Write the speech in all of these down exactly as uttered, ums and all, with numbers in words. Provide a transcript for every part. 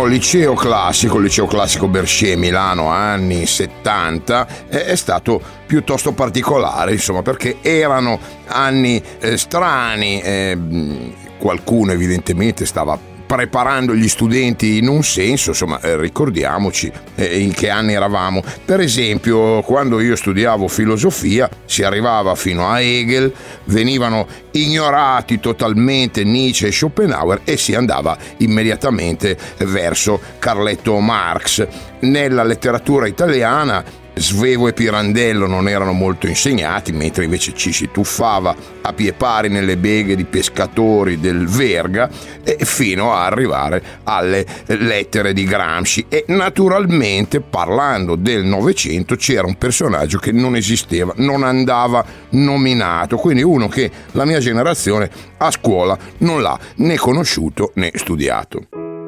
mio liceo classico, il liceo classico Bercé Milano, anni settanta, è stato piuttosto particolare, insomma, perché erano anni eh, strani, eh, qualcuno evidentemente stava preparando gli studenti in un senso, insomma, eh, ricordiamoci eh, in che anni eravamo. Per esempio, quando io studiavo filosofia si arrivava fino a Hegel, venivano ignorati totalmente Nietzsche e Schopenhauer e si andava immediatamente verso Carletto Marx. Nella letteratura italiana Svevo e Pirandello non erano molto insegnati, mentre invece ci si tuffava a pie pari nelle beghe di pescatori del Verga, e fino a arrivare alle lettere di Gramsci. E naturalmente, parlando del Novecento, c'era un personaggio che non esisteva, non andava nominato, quindi uno che la mia generazione a scuola non l'ha né conosciuto né studiato.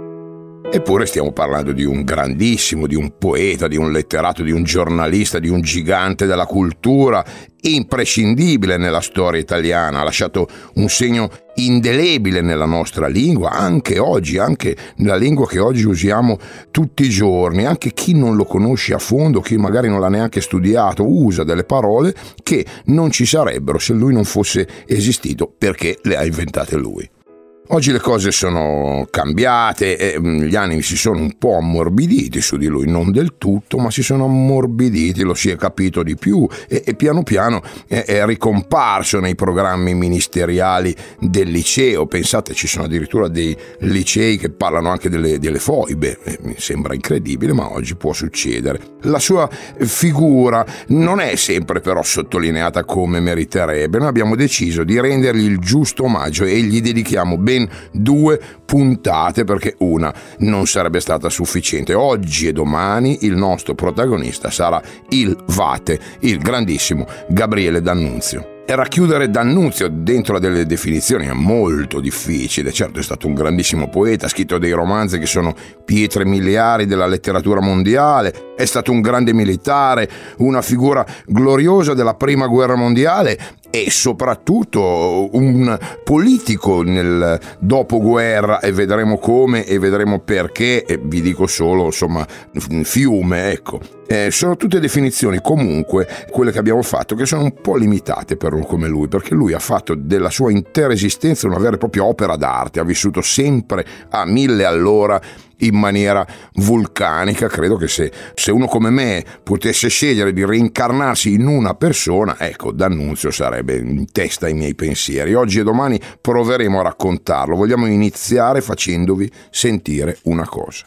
Eppure stiamo parlando di un grandissimo, di un poeta, di un letterato, di un giornalista, di un gigante della cultura, imprescindibile nella storia italiana, ha lasciato un segno indelebile nella nostra lingua, anche oggi, anche nella lingua che oggi usiamo tutti i giorni. Anche chi non lo conosce a fondo, chi magari non l'ha neanche studiato, usa delle parole che non ci sarebbero se lui non fosse esistito, perché le ha inventate lui. Oggi le cose sono cambiate e gli animi si sono un po' ammorbiditi su di lui, non del tutto, ma si sono ammorbiditi, lo si è capito di più e, e piano piano è, è ricomparso nei programmi ministeriali del liceo. Pensate, ci sono addirittura dei licei che parlano anche delle, delle foibe, eh, mi sembra incredibile, ma oggi può succedere. La sua figura non è sempre però sottolineata come meriterebbe. Noi abbiamo deciso di rendergli il giusto omaggio e gli dedichiamo ben due puntate, perché una non sarebbe stata sufficiente. Oggi e domani il nostro protagonista sarà il Vate, il grandissimo Gabriele D'Annunzio. E racchiudere D'Annunzio dentro delle definizioni è molto difficile. Certo, è stato un grandissimo poeta, ha scritto dei romanzi che sono pietre miliari della letteratura mondiale, è stato un grande militare, una figura gloriosa della prima guerra mondiale e soprattutto un politico nel dopoguerra, e vedremo come e vedremo perché, e vi dico solo, insomma, fiume, ecco. Eh, sono tutte definizioni, comunque, quelle che abbiamo fatto, che sono un po' limitate per uno come lui, perché lui ha fatto della sua intera esistenza una vera e propria opera d'arte, ha vissuto sempre a mille all'ora in maniera vulcanica. Credo che se, se uno come me potesse scegliere di reincarnarsi in una persona, ecco, D'Annunzio sarebbe in testa ai miei pensieri. Oggi e domani proveremo a raccontarlo. Vogliamo iniziare facendovi sentire una cosa.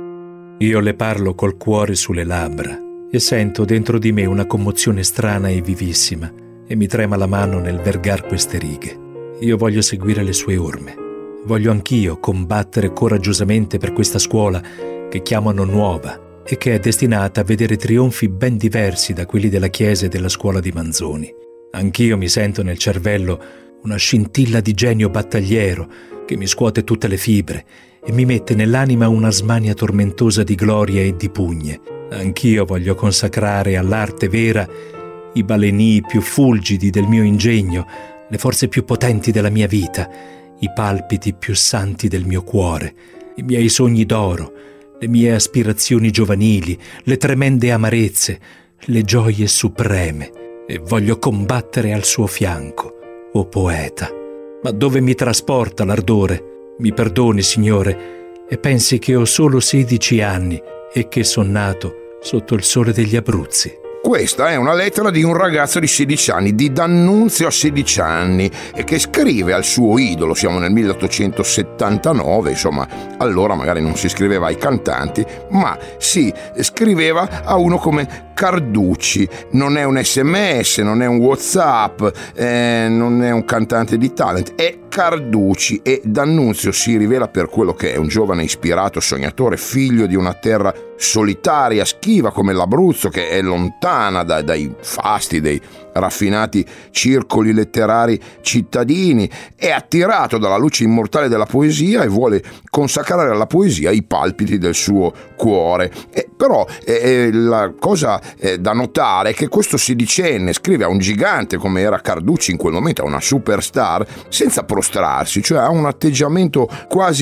Io le parlo col cuore sulle labbra e sento dentro di me una commozione strana e vivissima, e mi trema la mano nel vergar queste righe. Io voglio seguire le sue orme. Voglio anch'io combattere coraggiosamente per questa scuola che chiamano nuova e che è destinata a vedere trionfi ben diversi da quelli della Chiesa e della scuola di Manzoni. Anch'io mi sento nel cervello una scintilla di genio battagliero che mi scuote tutte le fibre e mi mette nell'anima una smania tormentosa di gloria e di pugne. Anch'io voglio consacrare all'arte vera i balenii più fulgidi del mio ingegno, le forze più potenti della mia vita, i palpiti più santi del mio cuore, i miei sogni d'oro, le mie aspirazioni giovanili, le tremende amarezze, le gioie supreme, e voglio combattere al suo fianco, o poeta. Ma dove mi trasporta l'ardore? Mi perdoni, Signore, e pensi che ho solo sedici anni e che son nato sotto il sole degli Abruzzi. Questa è una lettera di un ragazzo di sedici anni, di D'Annunzio a sedici anni, e che scrive al suo idolo. Siamo nel milleottocentosettantanove, insomma, allora magari non si scriveva ai cantanti, ma si scriveva a uno come Carducci. Non è un sms, non è un WhatsApp, eh, non è un cantante di talent, è Carducci. E D'Annunzio si rivela per quello che è: un giovane ispirato, sognatore, figlio di una terra solitaria, schiva come l'Abruzzo, che è lontana da, dai fasti dei raffinati circoli letterari cittadini, è attirato dalla luce immortale della poesia e vuole consacrare alla poesia i palpiti del suo cuore. E però eh, la cosa eh, da notare è che questo sedicenne scrive a un gigante come era Carducci in quel momento, a una superstar, senza prostrarsi, cioè ha un atteggiamento quasi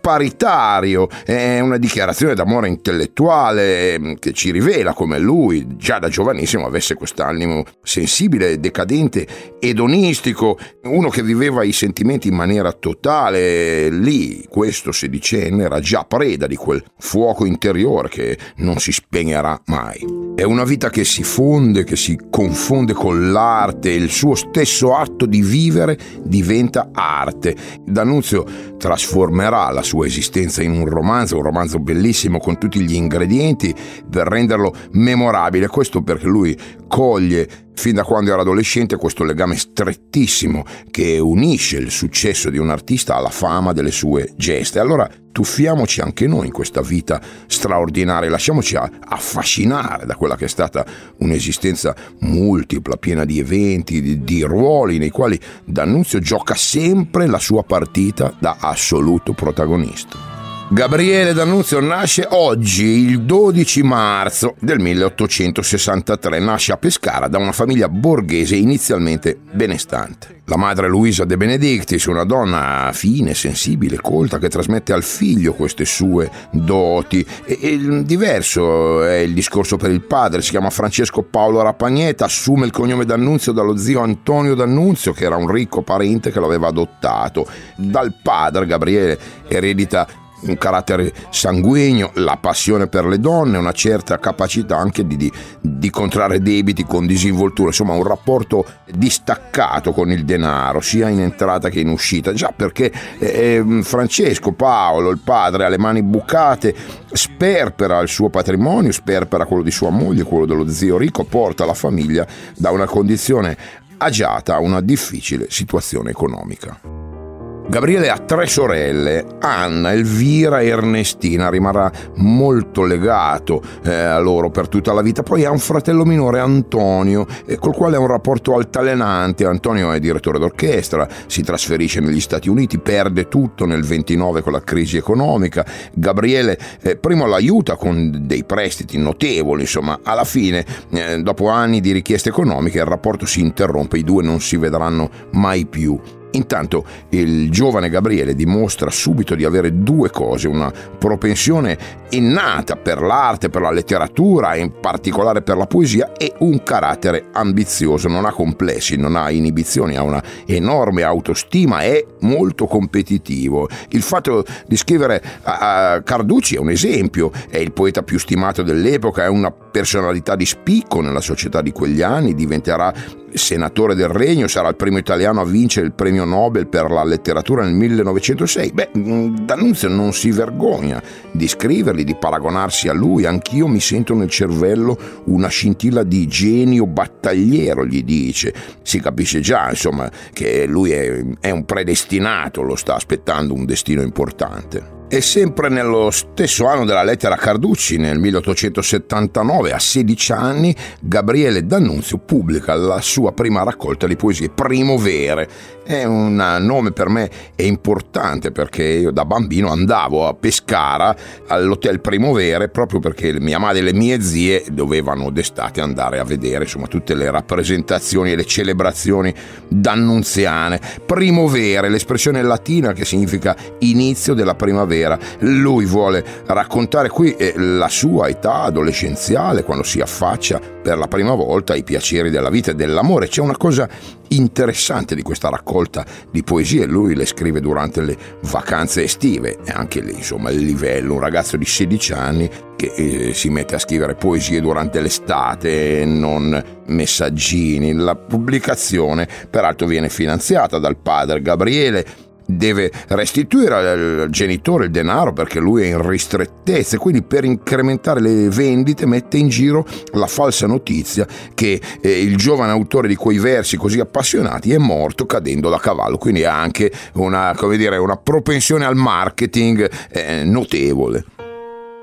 paritario, è una dichiarazione d'amore intellettuale che ci rivela come lui già da giovanissimo avesse quest'animo sensibile, decadente, edonistico, uno che viveva i sentimenti in maniera totale. Lì questo sedicenne era già preda di quel fuoco interiore che non si spegnerà mai. È una vita che si fonde, che si confonde con l'arte, il suo stesso atto di vivere diventa arte. D'Annunzio trasformerà la sua esistenza in un romanzo, un romanzo bellissimo con tutti gli ingredienti per renderlo memorabile. Questo perché lui coglie fin da quando era adolescente questo legame strettissimo che unisce il successo di un artista alla fama delle sue gesta. Allora tuffiamoci anche noi in questa vita straordinaria, lasciamoci affascinare da quella che è stata un'esistenza multipla, piena di eventi, di, di ruoli nei quali D'Annunzio gioca sempre la sua partita da assoluto protagonista. Gabriele D'Annunzio nasce oggi, il dodici marzo del milleottocentosessantatré. Nasce a Pescara da una famiglia borghese inizialmente benestante. La madre Luisa De Benedictis, una donna fine, sensibile, colta, che trasmette al figlio queste sue doti. E, e diverso è il discorso per il padre. Si chiama Francesco Paolo Rapagneta, assume il cognome D'Annunzio dallo zio Antonio D'Annunzio, che era un ricco parente che lo aveva adottato. Dal padre Gabriele eredita un carattere sanguigno, la passione per le donne, una certa capacità anche di, di, di contrarre debiti con disinvoltura, insomma un rapporto distaccato con il denaro, sia in entrata che in uscita, già perché eh, Francesco Paolo, il padre, ha le mani bucate, sperpera il suo patrimonio, sperpera quello di sua moglie, quello dello zio ricco, porta la famiglia da una condizione agiata a una difficile situazione economica. Gabriele ha tre sorelle, Anna, Elvira e Ernestina, rimarrà molto legato eh, a loro per tutta la vita. Poi ha un fratello minore, Antonio, eh, col quale ha un rapporto altalenante. Antonio è direttore d'orchestra, si trasferisce negli Stati Uniti, perde tutto nel ventinove con la crisi economica. Gabriele eh, prima l'aiuta con dei prestiti notevoli, insomma alla fine, eh, dopo anni di richieste economiche, il rapporto si interrompe, i due non si vedranno mai più. Intanto il giovane Gabriele dimostra subito di avere due cose: una propensione innata per l'arte, per la letteratura e in particolare per la poesia, e un carattere ambizioso. Non ha complessi, non ha inibizioni, ha una enorme autostima, è molto competitivo. Il fatto di scrivere a Carducci è un esempio, è il poeta più stimato dell'epoca, è una personalità di spicco nella società di quegli anni, diventerà senatore del Regno, sarà il primo italiano a vincere il premio Nobel per la letteratura nel millenovecentosei. Beh, D'Annunzio non si vergogna di scriverli, di paragonarsi a lui. Anch'io mi sento nel cervello una scintilla di genio battagliero, gli dice. Si capisce già, insomma, che lui è, è un predestinato, lo sta aspettando un destino importante. E sempre nello stesso anno della lettera a Carducci, nel milleottocentosettantanove, a sedici anni, Gabriele D'Annunzio pubblica la sua prima raccolta di poesie, Primovere. È un nome per me è importante perché io da bambino andavo a Pescara all'hotel Primovere proprio perché mia madre e le mie zie dovevano d'estate andare a vedere insomma tutte le rappresentazioni e le celebrazioni d'annunziane. Primovere, l'espressione latina che significa inizio della primavera. Lui vuole raccontare qui la sua età adolescenziale, quando si affaccia per la prima volta ai piaceri della vita e dell'amore. C'è una cosa interessante di questa raccolta di poesie: lui le scrive durante le vacanze estive e anche lì insomma il livello, un ragazzo di sedici anni che eh, si mette a scrivere poesie durante l'estate, non messaggini. La pubblicazione peraltro viene finanziata dal padre. Gabriele deve restituire al genitore il denaro perché lui è in ristrettezze, quindi per incrementare le vendite mette in giro la falsa notizia che eh, il giovane autore di quei versi così appassionati è morto cadendo da cavallo, quindi ha anche una, come dire, una propensione al marketing eh, notevole.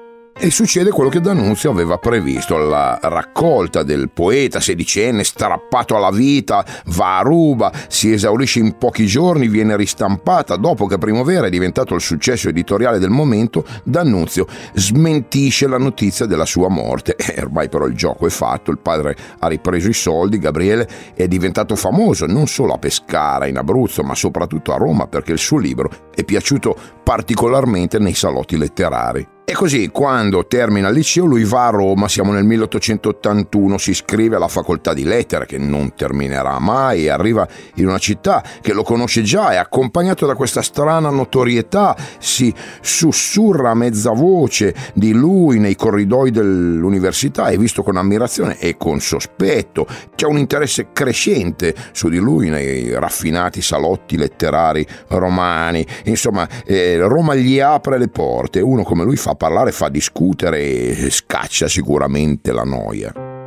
E succede quello che D'Annunzio aveva previsto: la raccolta del poeta sedicenne strappato alla vita va a ruba, si esaurisce in pochi giorni, viene ristampata. Dopo che Primavera è diventato il successo editoriale del momento, D'Annunzio smentisce la notizia della sua morte. E ormai però il gioco è fatto, il padre ha ripreso i soldi, Gabriele è diventato famoso non solo a Pescara in Abruzzo ma soprattutto a Roma, perché il suo libro è piaciuto particolarmente nei salotti letterari. E così, quando termina il liceo, lui va a Roma, siamo nel milleottocentottantuno, si iscrive alla facoltà di lettere, che non terminerà mai, e arriva in una città che lo conosce già, è accompagnato da questa strana notorietà, si sussurra a mezza voce di lui nei corridoi dell'università, è visto con ammirazione e con sospetto, c'è un interesse crescente su di lui nei raffinati salotti letterari romani, insomma eh, Roma gli apre le porte, uno come lui fa parlare, fa discutere e scaccia sicuramente la noia.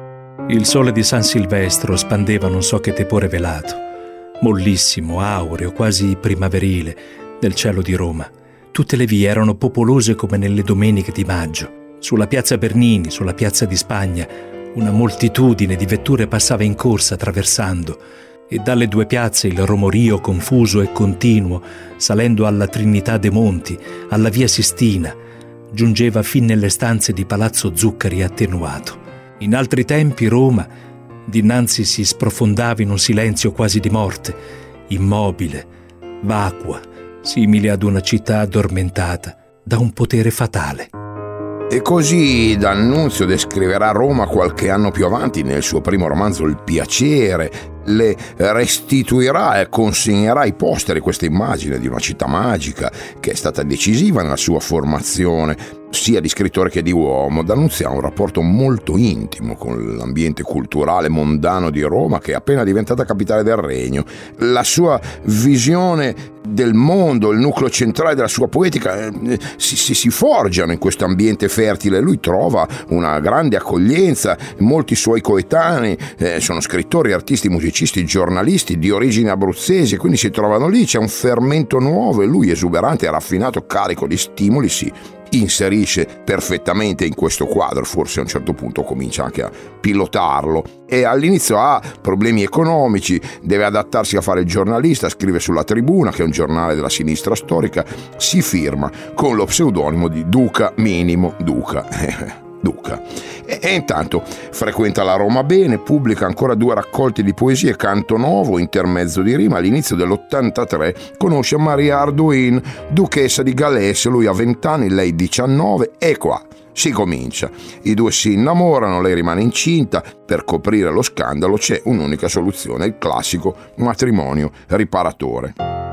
Il sole di San Silvestro spandeva non so che tepore velato, mollissimo, aureo, quasi primaverile, nel cielo di Roma. Tutte le vie erano popolose come nelle domeniche di maggio. Sulla piazza Bernini, sulla piazza di Spagna, una moltitudine di vetture passava in corsa attraversando, e dalle due piazze il romorio confuso e continuo, salendo alla Trinità dei Monti, alla via Sistina, giungeva fin nelle stanze di Palazzo Zuccari attenuato. In altri tempi Roma dinanzi si sprofondava in un silenzio quasi di morte, immobile, vacua, simile ad una città addormentata da un potere fatale. E così D'Annunzio descriverà Roma qualche anno più avanti nel suo primo romanzo Il piacere, le restituirà e consegnerà ai posteri questa immagine di una città magica che è stata decisiva nella sua formazione sia di scrittore che di uomo. D'Annunzio ha un rapporto molto intimo con l'ambiente culturale mondano di Roma, che è appena diventata capitale del regno. La sua visione del mondo, il nucleo centrale della sua poetica eh, si, si, si forgiano in questo ambiente fertile. Lui trova una grande accoglienza, molti suoi coetanei eh, sono scrittori, artisti, musicisti, giornalisti di origini abruzzesi, quindi si trovano lì, c'è un fermento nuovo e lui, esuberante e raffinato, carico di stimoli, si inserisce perfettamente in questo quadro. Forse a un certo punto comincia anche a pilotarlo, e all'inizio ha problemi economici, deve adattarsi a fare il giornalista, scrive sulla Tribuna, che è un giornale della sinistra storica, si firma con lo pseudonimo di Duca Minimo Duca. Duca. E, e intanto frequenta la Roma bene, pubblica ancora due raccolte di poesie, Canto Nuovo, Intermezzo di rima. All'inizio dell'ottantatré conosce Maria Arduin, duchessa di Galles, lui ha vent'anni, lei diciannove, e qua si comincia. I due si innamorano, lei rimane incinta. Per coprire lo scandalo c'è un'unica soluzione, il classico matrimonio riparatore.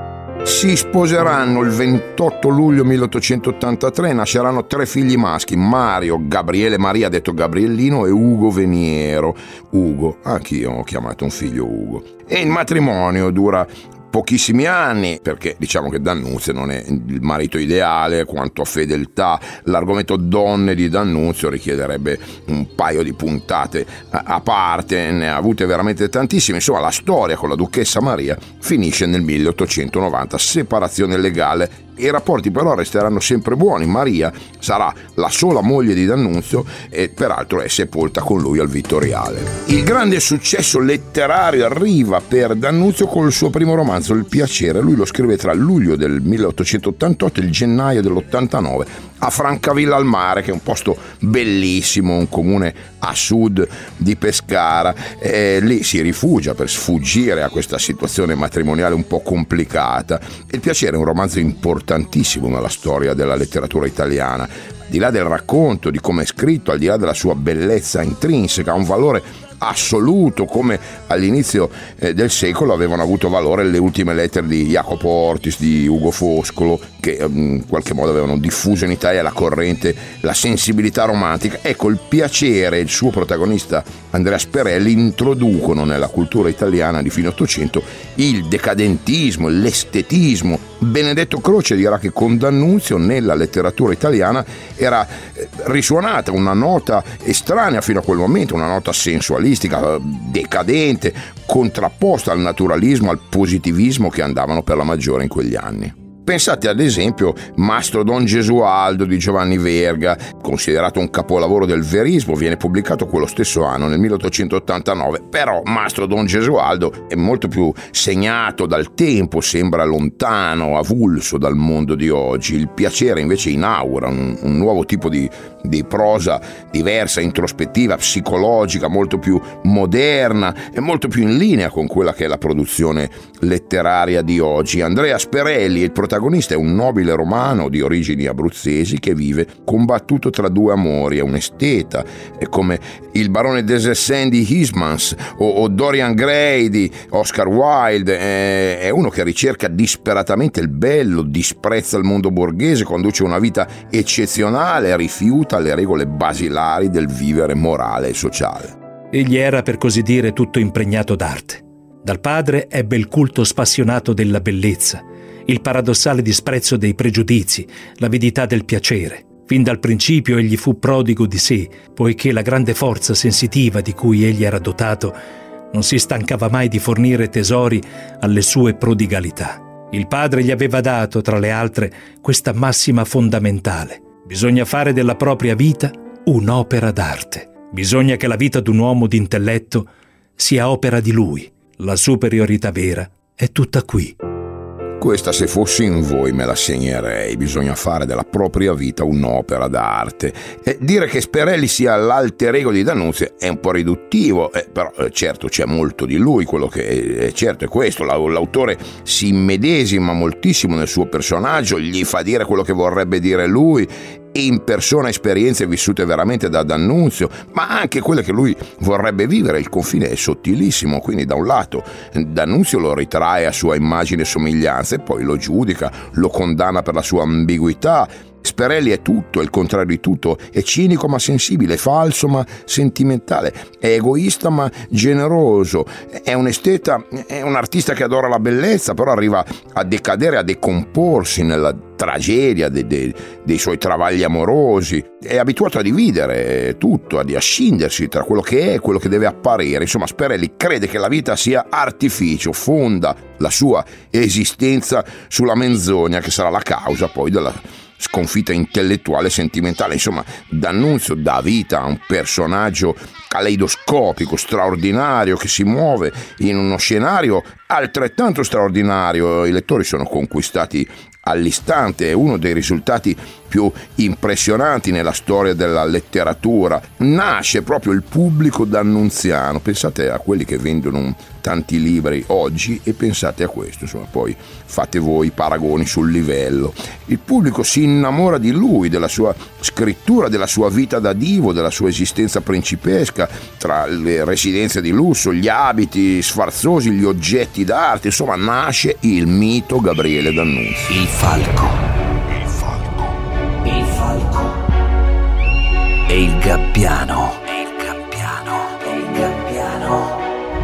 Si sposeranno il ventotto luglio milleottocentottantatré, nasceranno tre figli maschi: Mario, Gabriele Maria detto Gabriellino e Ugo Veniero. Ugo, anch'io ho chiamato un figlio Ugo. E il matrimonio dura pochissimi anni, perché diciamo che D'Annunzio non è il marito ideale quanto a fedeltà. L'argomento donne di D'Annunzio richiederebbe un paio di puntate a parte, ne ha avute veramente tantissime. Insomma, la storia con la duchessa Maria finisce nel milleottocentonovanta, separazione legale. I rapporti però resteranno sempre buoni. Maria sarà la sola moglie di D'Annunzio e peraltro è sepolta con lui al Vittoriale. Il grande successo letterario arriva per D'Annunzio col suo primo romanzo Il piacere. Lui lo scrive tra il luglio del milleottocentottantotto e il gennaio dell'ottantanove a Francavilla al Mare, che è un posto bellissimo, un comune a sud di Pescara. E lì si rifugia per sfuggire a questa situazione matrimoniale un po' complicata. Il piacere è un romanzo importantissimo nella storia della letteratura italiana. Al di là del racconto, di come è scritto, al di là della sua bellezza intrinseca, ha un valore assoluto, come all'inizio eh, del secolo avevano avuto valore le ultime lettere di Jacopo Ortis, di Ugo Foscolo, che eh, in qualche modo avevano diffuso in Italia la corrente, la sensibilità romantica. Ecco, Il piacere e il suo protagonista Andrea Sperelli introducono nella cultura italiana di fine Ottocento il decadentismo, l'estetismo. Benedetto Croce dirà che con D'Annunzio nella letteratura italiana era eh, risuonata una nota estranea fino a quel momento, una nota sensualistica, decadente, contrapposta al naturalismo, al positivismo che andavano per la maggiore in quegli anni. Pensate ad esempio Mastro Don Gesualdo di Giovanni Verga, considerato un capolavoro del verismo, viene pubblicato quello stesso anno, nel milleottocentottantanove, però Mastro Don Gesualdo è molto più segnato dal tempo, sembra lontano, avulso dal mondo di oggi. Il Piacere invece inaugura un, un nuovo tipo di, di prosa diversa, introspettiva, psicologica, molto più moderna e molto più in linea con quella che è la produzione letteraria di oggi. Andrea Sperelli, il protagonista, è un nobile romano di origini abruzzesi che vive combattuto tra due amori, è un esteta, è come il barone Dessessène di Huysmans o, o Dorian Gray di Oscar Wilde, è, è uno che ricerca disperatamente il bello, disprezza il mondo borghese, conduce una vita eccezionale, rifiuta le regole basilari del vivere morale e sociale. Egli era, per così dire, tutto impregnato d'arte. Dal padre ebbe il culto spassionato della bellezza, il paradossale disprezzo dei pregiudizi, l'avidità del piacere. Fin dal principio egli fu prodigo di sé, poiché la grande forza sensitiva di cui egli era dotato non si stancava mai di fornire tesori alle sue prodigalità. Il padre gli aveva dato, tra le altre, questa massima fondamentale: bisogna fare della propria vita un'opera d'arte. Bisogna che la vita d'un uomo d'intelletto sia opera di lui. La superiorità vera è tutta qui. Questa, se fossi in voi, me la segnerei. Bisogna fare della propria vita un'opera d'arte. E dire che Sperelli sia l'alter ego di D'Annunzio è un po' riduttivo, eh, però eh, certo c'è molto di lui. Quello che è, eh, certo è questo: l'autore si immedesima moltissimo nel suo personaggio, gli fa dire quello che vorrebbe dire lui, in persona esperienze vissute veramente da D'Annunzio, ma anche quelle che lui vorrebbe vivere. Il confine è sottilissimo, quindi da un lato D'Annunzio lo ritrae a sua immagine e somiglianza e poi lo giudica, lo condanna per la sua ambiguità. Sperelli è tutto, è il contrario di tutto, è cinico ma sensibile, è falso ma sentimentale, è egoista ma generoso, è un esteta, è un artista che adora la bellezza, però arriva a decadere, a decomporsi nella tragedia dei, dei, dei suoi travagli amorosi, è abituato a dividere tutto, a scindersi tra quello che è e quello che deve apparire. Insomma, Sperelli crede che la vita sia artificio, fonda la sua esistenza sulla menzogna che sarà la causa poi della sconfitta intellettuale e sentimentale. Insomma, D'Annunzio dà vita a un personaggio caleidoscopico, straordinario, che si muove in uno scenario altrettanto straordinario. I lettori sono conquistati all'istante, è uno dei risultati più impressionanti nella storia della letteratura. Nasce proprio il pubblico d'annunziano. Pensate a quelli che vendono tanti libri oggi e pensate a questo, insomma, poi fate voi i paragoni sul livello. Il pubblico si innamora di lui, della sua scrittura, della sua vita da divo, della sua esistenza principesca, tra le residenze di lusso, gli abiti sfarzosi, gli oggetti d'arte. Insomma, nasce il mito Gabriele D'Annunzio. Il falco, il falco, il falco e il gabbiano, e il gabbiano, e il gabbiano.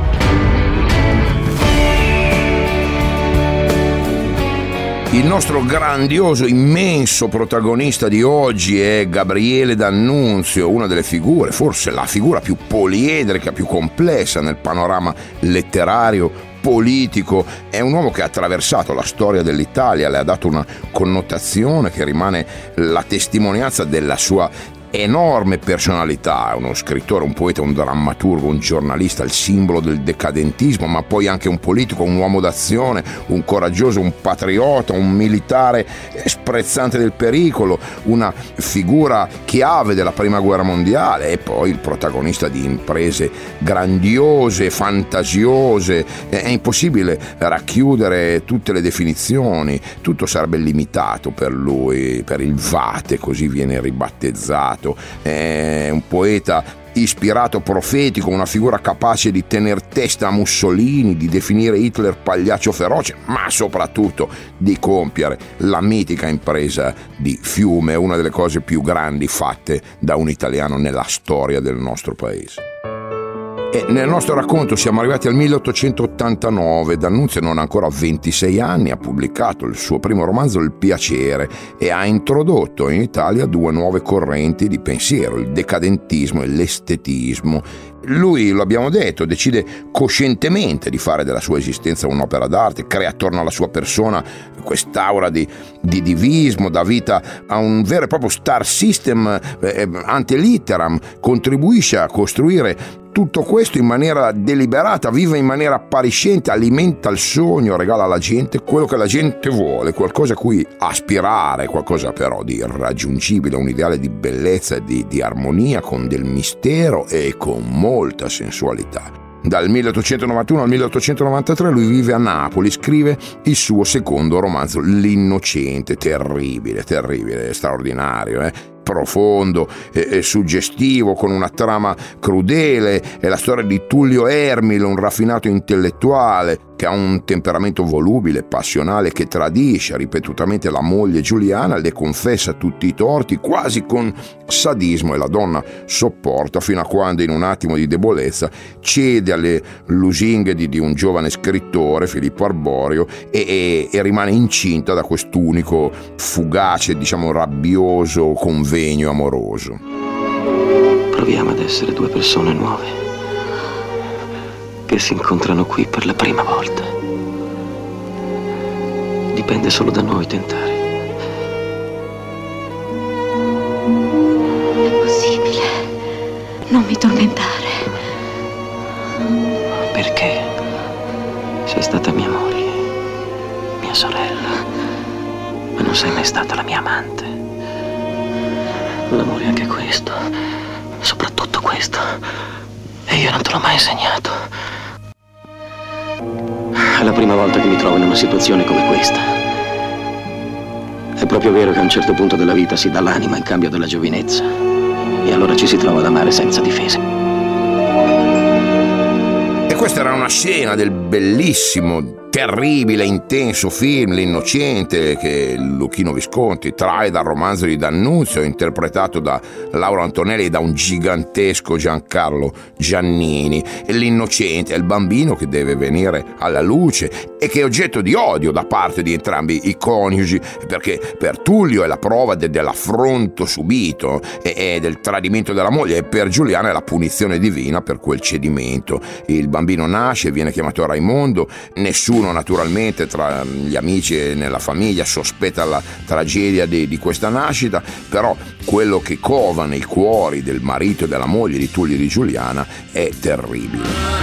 Il nostro grandioso, immenso protagonista di oggi è Gabriele D'Annunzio, una delle figure, forse la figura più poliedrica, più complessa nel panorama letterario, politico. È un uomo che ha attraversato la storia dell'Italia, le ha dato una connotazione che rimane la testimonianza della sua enorme personalità. È uno scrittore, un poeta, un drammaturgo, un giornalista, il simbolo del decadentismo, ma poi anche un politico, un uomo d'azione, un coraggioso, un patriota, un militare sprezzante del pericolo, una figura chiave della prima guerra mondiale e poi il protagonista di imprese grandiose, fantasiose. È impossibile racchiudere tutte le definizioni, tutto sarebbe limitato per lui, per il Vate, così viene ribattezzato. È un poeta ispirato, profetico, una figura capace di tener testa a Mussolini, di definire Hitler pagliaccio feroce, ma soprattutto di compiere la mitica impresa di Fiume, una delle cose più grandi fatte da un italiano nella storia del nostro paese. E nel nostro racconto siamo arrivati al milleottocentottantanove. D'Annunzio non ha ancora ventisei anni, ha pubblicato il suo primo romanzo Il piacere e ha introdotto in Italia due nuove correnti di pensiero, il decadentismo e l'estetismo. Lui, lo abbiamo detto, decide coscientemente di fare della sua esistenza un'opera d'arte, crea attorno alla sua persona quest'aura di, di divismo, dà vita a un vero e proprio star system eh, ante litteram, contribuisce a costruire tutto questo in maniera deliberata, vive in maniera appariscente, alimenta il sogno, regala alla gente quello che la gente vuole, qualcosa a cui aspirare, qualcosa però di irraggiungibile, un ideale di bellezza e di, di armonia con del mistero e con molta sensualità. Dal milleottocentonovantuno al milleottocentonovantatré lui vive a Napoli, scrive il suo secondo romanzo, L'Innocente, terribile, terribile, straordinario, eh? profondo e, e suggestivo, con una trama crudele. È la storia di Tullio Ermil, un raffinato intellettuale che ha un temperamento volubile, passionale, che tradisce ripetutamente la moglie Giuliana, le confessa tutti i torti quasi con sadismo, e la donna sopporta fino a quando in un attimo di debolezza cede alle lusinghe di, di un giovane scrittore, Filippo Arborio, e, e, e rimane incinta da quest'unico fugace, diciamo rabbioso convegno amoroso. Proviamo ad essere due persone nuove che si incontrano qui per la prima volta. Dipende solo da noi tentare. È possibile. Non mi tormentare. Perché? Sei stata mia moglie, mia sorella, ma non sei mai stata la mia amante. L'amore è anche questo, soprattutto questo, e io non te l'ho mai insegnato. È la prima volta che mi trovo in una situazione come questa. È proprio vero che a un certo punto della vita si dà l'anima in cambio della giovinezza, e allora ci si trova ad amare senza difese. E questa era una scena del bellissimo, terribile, intenso film L'Innocente, che Luchino Visconti trae dal romanzo di D'Annunzio, interpretato da Lauro Antonelli e da un gigantesco Giancarlo Giannini. E L'Innocente è il bambino che deve venire alla luce e che è oggetto di odio da parte di entrambi i coniugi, perché per Tullio è la prova de- dell'affronto subito e-, e del tradimento della moglie, e per Giuliana è la punizione divina per quel cedimento. Il bambino nasce, viene chiamato Raimondo, nessuno naturalmente tra gli amici e nella famiglia sospetta la tragedia di, di questa nascita, però quello che cova nei cuori del marito e della moglie di Tullio e di Giuliana è terribile.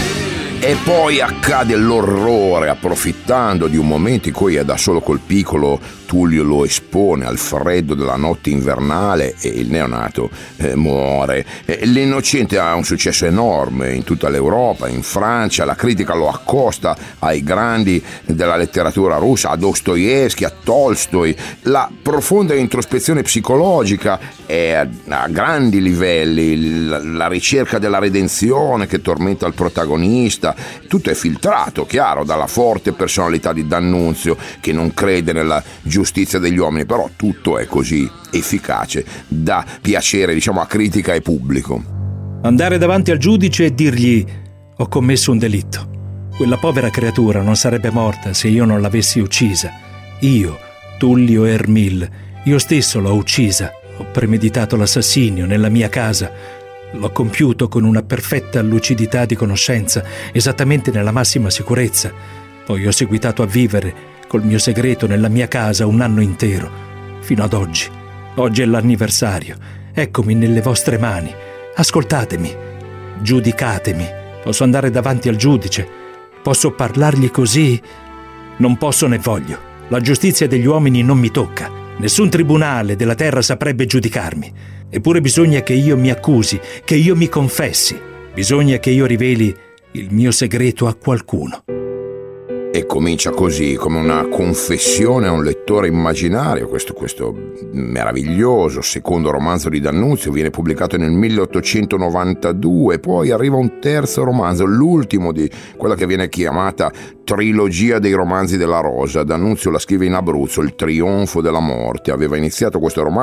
E poi accade l'orrore, approfittando di un momento in cui è da solo col piccolo, Tullio lo espone al freddo della notte invernale e il neonato eh, muore. E L'Innocente ha un successo enorme in tutta l'Europa, in Francia, la critica lo accosta ai grandi della letteratura russa, a Dostoevskij, a Tolstoi. La profonda introspezione psicologica è a, a grandi livelli, la, la ricerca della redenzione che tormenta il protagonista. Tutto è filtrato, chiaro, dalla forte personalità di D'Annunzio, che non crede nella giustizia degli uomini, però tutto è così efficace da piacere, diciamo, a critica e pubblico. Andare davanti al giudice e dirgli: ho commesso un delitto. Quella povera creatura non sarebbe morta se io non l'avessi uccisa. Io, Tullio Ermil, io stesso l'ho uccisa. Ho premeditato l'assassinio nella mia casa. L'ho compiuto con una perfetta lucidità di conoscenza, esattamente nella massima sicurezza. Poi ho seguitato a vivere col mio segreto nella mia casa un anno intero, fino ad oggi. Oggi è l'anniversario. Eccomi nelle vostre mani. Ascoltatemi. Giudicatemi. Posso andare davanti al giudice. Posso parlargli così? Non posso né voglio. La giustizia degli uomini non mi tocca. Nessun tribunale della terra saprebbe giudicarmi. Eppure bisogna che io mi accusi, che io mi confessi. Bisogna che io riveli il mio segreto a qualcuno. E comincia così, come una confessione a un lettore immaginario. Questo, questo meraviglioso secondo romanzo di D'Annunzio viene pubblicato nel milleottocentonovantadue. Poi arriva un terzo romanzo, l'ultimo di quella che viene chiamata trilogia dei romanzi della Rosa. D'Annunzio la scrive in Abruzzo, Il trionfo della morte. Aveva iniziato questo romanzo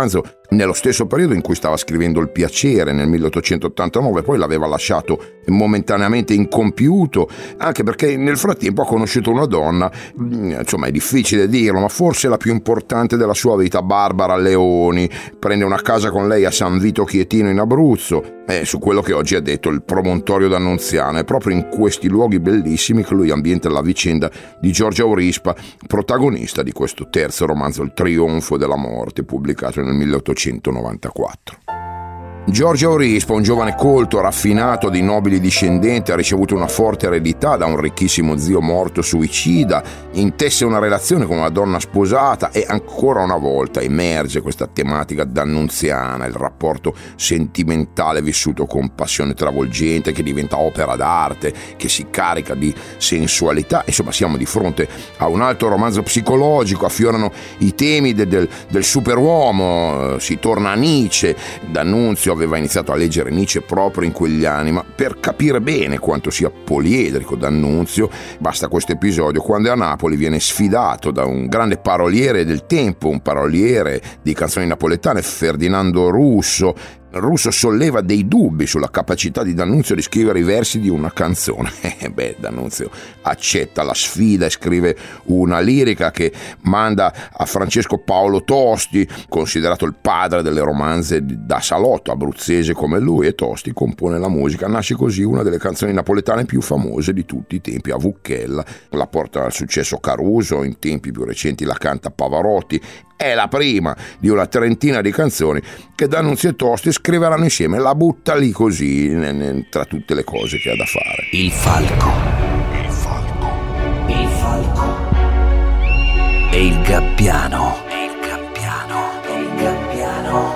nello stesso periodo in cui stava scrivendo Il piacere nel milleottocentottantanove, poi l'aveva lasciato momentaneamente incompiuto, anche perché nel frattempo ha conosciuto una donna, insomma è difficile dirlo, ma forse la più importante della sua vita, Barbara Leoni. Prende una casa con lei a San Vito Chietino in Abruzzo, eh, su quello che oggi è detto il promontorio d'Annunziana. È proprio in questi luoghi bellissimi che lui ambienta la vicenda di Giorgio Aurispa, protagonista di questo terzo romanzo, Il trionfo della morte, pubblicato nel milleottocentonovantaquattro. Giorgio Aurispa, un giovane colto, raffinato, di nobili discendenti, ha ricevuto una forte eredità da un ricchissimo zio morto suicida, intesse una relazione con una donna sposata e ancora una volta emerge questa tematica d'annunziana, il rapporto sentimentale vissuto con passione travolgente che diventa opera d'arte, che si carica di sensualità. Insomma, siamo di fronte a un altro romanzo psicologico, affiorano i temi de- del, del superuomo, si torna a Nietzsche. D'Annunzio aveva iniziato a leggere Nietzsche proprio in quegli anni, ma per capire bene quanto sia poliedrico D'Annunzio basta questo episodio quando a Napoli viene sfidato da un grande paroliere del tempo, un paroliere di canzoni napoletane, Ferdinando Russo. Russo solleva dei dubbi sulla capacità di D'Annunzio di scrivere i versi di una canzone. Eh beh, D'Annunzio accetta la sfida e scrive una lirica che manda a Francesco Paolo Tosti, considerato il padre delle romanze da salotto, abruzzese come lui, e Tosti compone la musica. Nasce così una delle canzoni napoletane più famose di tutti i tempi, Avucchella. La porta al successo Caruso, in tempi più recenti la canta Pavarotti. È la prima di una trentina di canzoni che D'Annunzio e Tosti scriveranno insieme. La butta lì così tra tutte le cose che ha da fare. Il falco. Il falco. Il falco. E il gabbiano. E il gabbiano. E il gabbiano.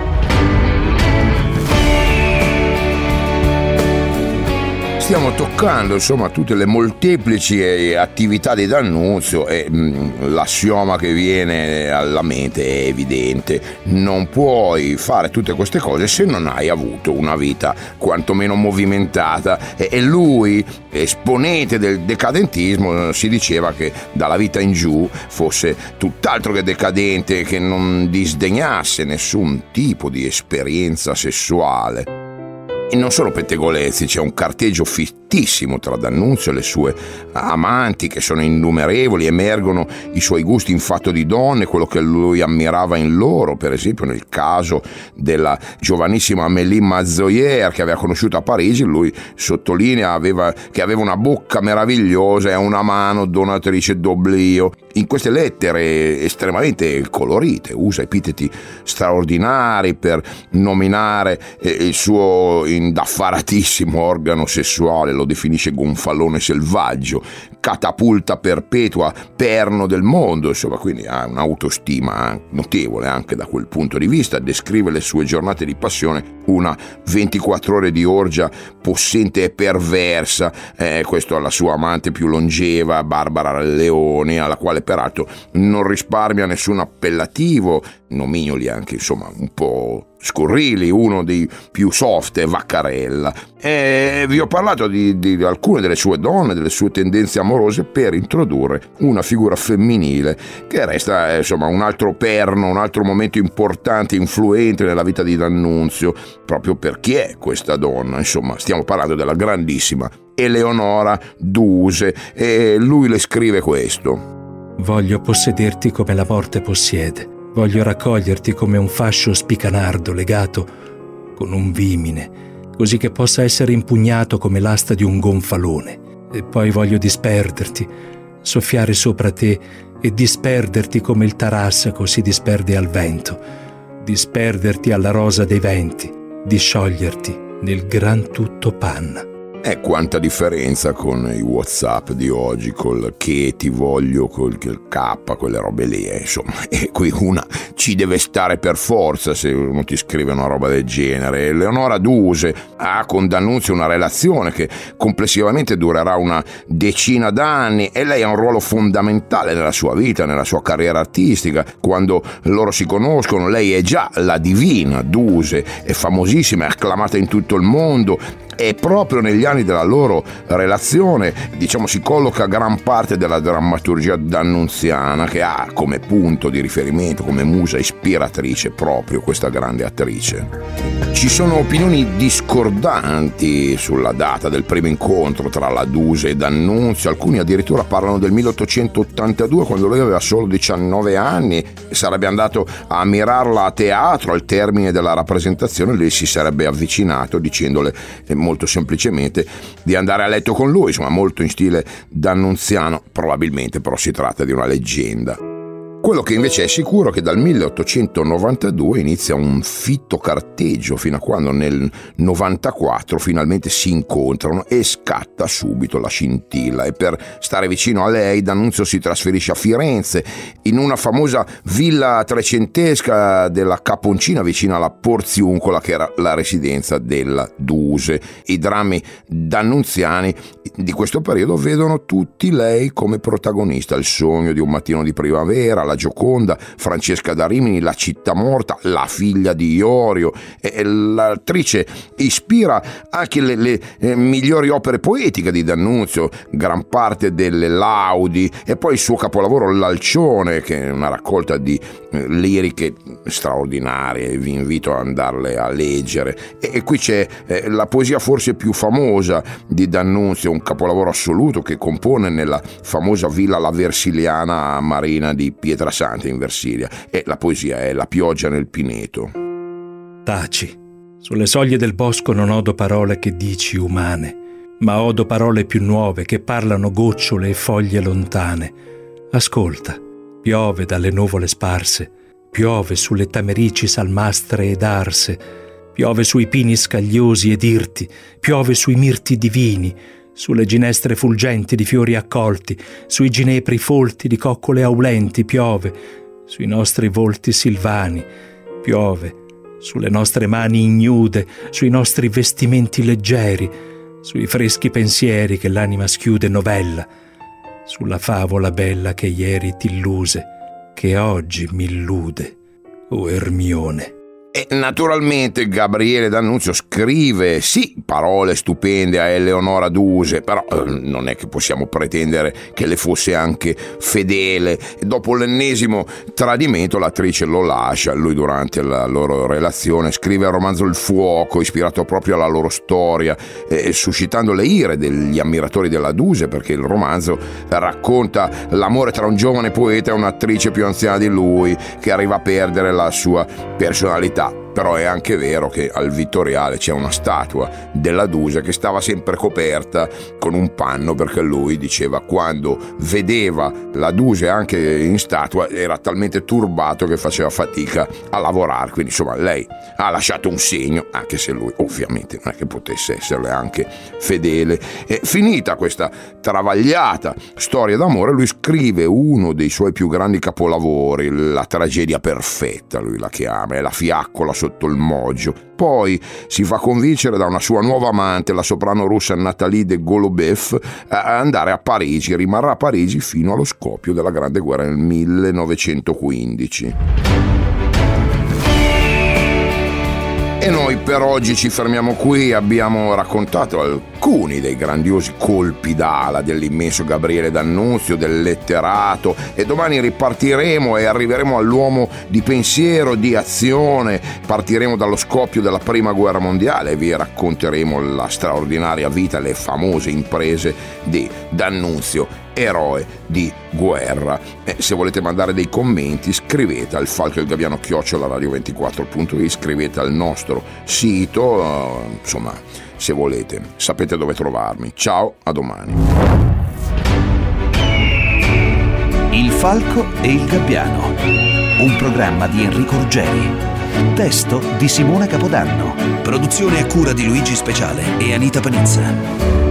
Stiamo toccando insomma tutte le molteplici attività di D'Annunzio e mh, l'assioma che viene alla mente è evidente: non puoi fare tutte queste cose se non hai avuto una vita quantomeno movimentata, e, e lui, esponente del decadentismo, si diceva che dalla vita in giù fosse tutt'altro che decadente, che non disdegnasse nessun tipo di esperienza sessuale. E non sono pettegolezzi, c'è un carteggio fittissimo tra D'Annunzio e le sue amanti, che sono innumerevoli. Emergono i suoi gusti in fatto di donne, quello che lui ammirava in loro, per esempio nel caso della giovanissima Amélie Mazoyer che aveva conosciuto a Parigi. Lui sottolinea aveva, che aveva una bocca meravigliosa e una mano donatrice d'oblio. In queste lettere estremamente colorite usa epiteti straordinari per nominare il suo indaffaratissimo organo sessuale, lo definisce gonfalone selvaggio, catapulta perpetua, perno del mondo, insomma, quindi ha un'autostima notevole anche da quel punto di vista. Descrive le sue giornate di passione, una ventiquattro ore di orgia possente e perversa, eh, questo alla sua amante più longeva, Barbara Leoni, alla quale peraltro non risparmia nessun appellativo, nomignoli anche insomma un po' scurrili. Uno dei più soft è Vaccarella. E vi ho parlato di, di alcune delle sue donne, delle sue tendenze amorose, per introdurre una figura femminile che resta insomma un altro perno, un altro momento importante, influente nella vita di D'Annunzio, proprio per chi è questa donna. Insomma, stiamo parlando della grandissima Eleonora Duse, e lui le scrive questo: voglio possederti come la morte possiede, voglio raccoglierti come un fascio spicanardo legato con un vimine, così che possa essere impugnato come l'asta di un gonfalone. E poi voglio disperderti, soffiare sopra te e disperderti come il tarassaco si disperde al vento, disperderti alla rosa dei venti, discioglierti nel gran tutto panna. E quanta differenza con i WhatsApp di oggi, col che ti voglio, col K, quelle robe lì, insomma. E qui una ci deve stare per forza se uno ti scrive una roba del genere. Eleonora Duse ha con D'Annunzio una relazione che complessivamente durerà una decina d'anni, e lei ha un ruolo fondamentale nella sua vita, nella sua carriera artistica. Quando loro si conoscono, lei è già la divina Duse, è famosissima, è acclamata in tutto il mondo, E proprio negli anni della loro relazione, diciamo, si colloca gran parte della drammaturgia d'Annunziana, che ha come punto di riferimento, come musa ispiratrice proprio questa grande attrice. Ci sono opinioni discordanti sulla data del primo incontro tra la Duse e D'Annunzio. Alcuni addirittura parlano del milleottocentottantadue, quando lui aveva solo diciannove anni e sarebbe andato a ammirarla a teatro. Al termine della rappresentazione lui si sarebbe avvicinato dicendole molto semplicemente di andare a letto con lui, insomma molto in stile d'annunziano. Probabilmente però si tratta di una leggenda. Quello che invece è sicuro è che dal milleottocentonovantadue inizia un fitto carteggio fino a quando nel novantaquattro finalmente si incontrano e scatta subito la scintilla, e per stare vicino a lei D'Annunzio si trasferisce a Firenze in una famosa villa trecentesca della Caponcina vicino alla Porziuncola, che era la residenza della Duse. I drammi d'annunziani di questo periodo vedono tutti lei come protagonista: Il sogno di un mattino di primavera, La Gioconda, Francesca da Rimini, La città morta, La figlia di Iorio. E l'attrice ispira anche le, le eh, migliori opere poetiche di D'Annunzio, gran parte delle laudi, e poi il suo capolavoro L'Alcione, che è una raccolta di eh, liriche straordinarie. Vi invito ad andarle a leggere. E, e qui c'è eh, la poesia forse più famosa di D'Annunzio, un capolavoro assoluto che compone nella famosa villa La Versiliana Marina di Pietrasanta in Versilia, e la poesia è La pioggia nel pineto. Taci, sulle soglie del bosco non odo parole che dici umane, ma odo parole più nuove che parlano gocciole e foglie lontane. Ascolta, piove dalle nuvole sparse, piove sulle tamerici salmastre ed arse, piove sui pini scagliosi ed irti, piove sui mirti divini, sulle ginestre fulgenti di fiori accolti, sui ginepri folti di coccole aulenti, piove sui nostri volti silvani, piove sulle nostre mani ignude, sui nostri vestimenti leggeri, sui freschi pensieri che l'anima schiude novella, sulla favola bella che ieri t'illuse, che oggi m'illude, o Ermione. E naturalmente Gabriele D'Annunzio scrive sì parole stupende a Eleonora Duse, però eh, non è che possiamo pretendere che le fosse anche fedele. E dopo l'ennesimo tradimento l'attrice lo lascia. Lui durante la loro relazione scrive il romanzo Il fuoco, ispirato proprio alla loro storia, eh, suscitando le ire degli ammiratori della Duse, perché il romanzo racconta l'amore tra un giovane poeta e un'attrice più anziana di lui che arriva a perdere la sua personalità. Però è anche vero che al Vittoriale c'è una statua della Duse che stava sempre coperta con un panno, perché lui diceva quando vedeva la Duse anche in statua era talmente turbato che faceva fatica a lavorare. Quindi insomma lei ha lasciato un segno, anche se lui ovviamente non è che potesse esserle anche fedele. E finita questa travagliata storia d'amore, lui scrive uno dei suoi più grandi capolavori, La tragedia perfetta, lui la chiama, è La fiaccola sotto il Moggio. Poi si fa convincere da una sua nuova amante, la soprano russa Nathalie de Golubev, a andare a Parigi. Rimarrà a Parigi fino allo scoppio della Grande Guerra nel millenovecentoquindici. E noi per oggi ci fermiamo qui. Abbiamo raccontato alcuni dei grandiosi colpi d'ala dell'immenso Gabriele D'Annunzio, del letterato, e domani ripartiremo e arriveremo all'uomo di pensiero, di azione. Partiremo dallo scoppio della Prima Guerra Mondiale e vi racconteremo la straordinaria vita e le famose imprese di D'Annunzio, eroe di guerra. E se volete mandare dei commenti scrivete al falco il gabbiano chiocciola radio ventiquattro punto it, scrivete al nostro sito, uh, insomma se volete sapete dove trovarmi. Ciao, a domani. Il falco e il gabbiano, un programma di Enrico Ruggeri, testo di Simona Capodanno, produzione a cura di Luigi Speciale e Anita Panizza.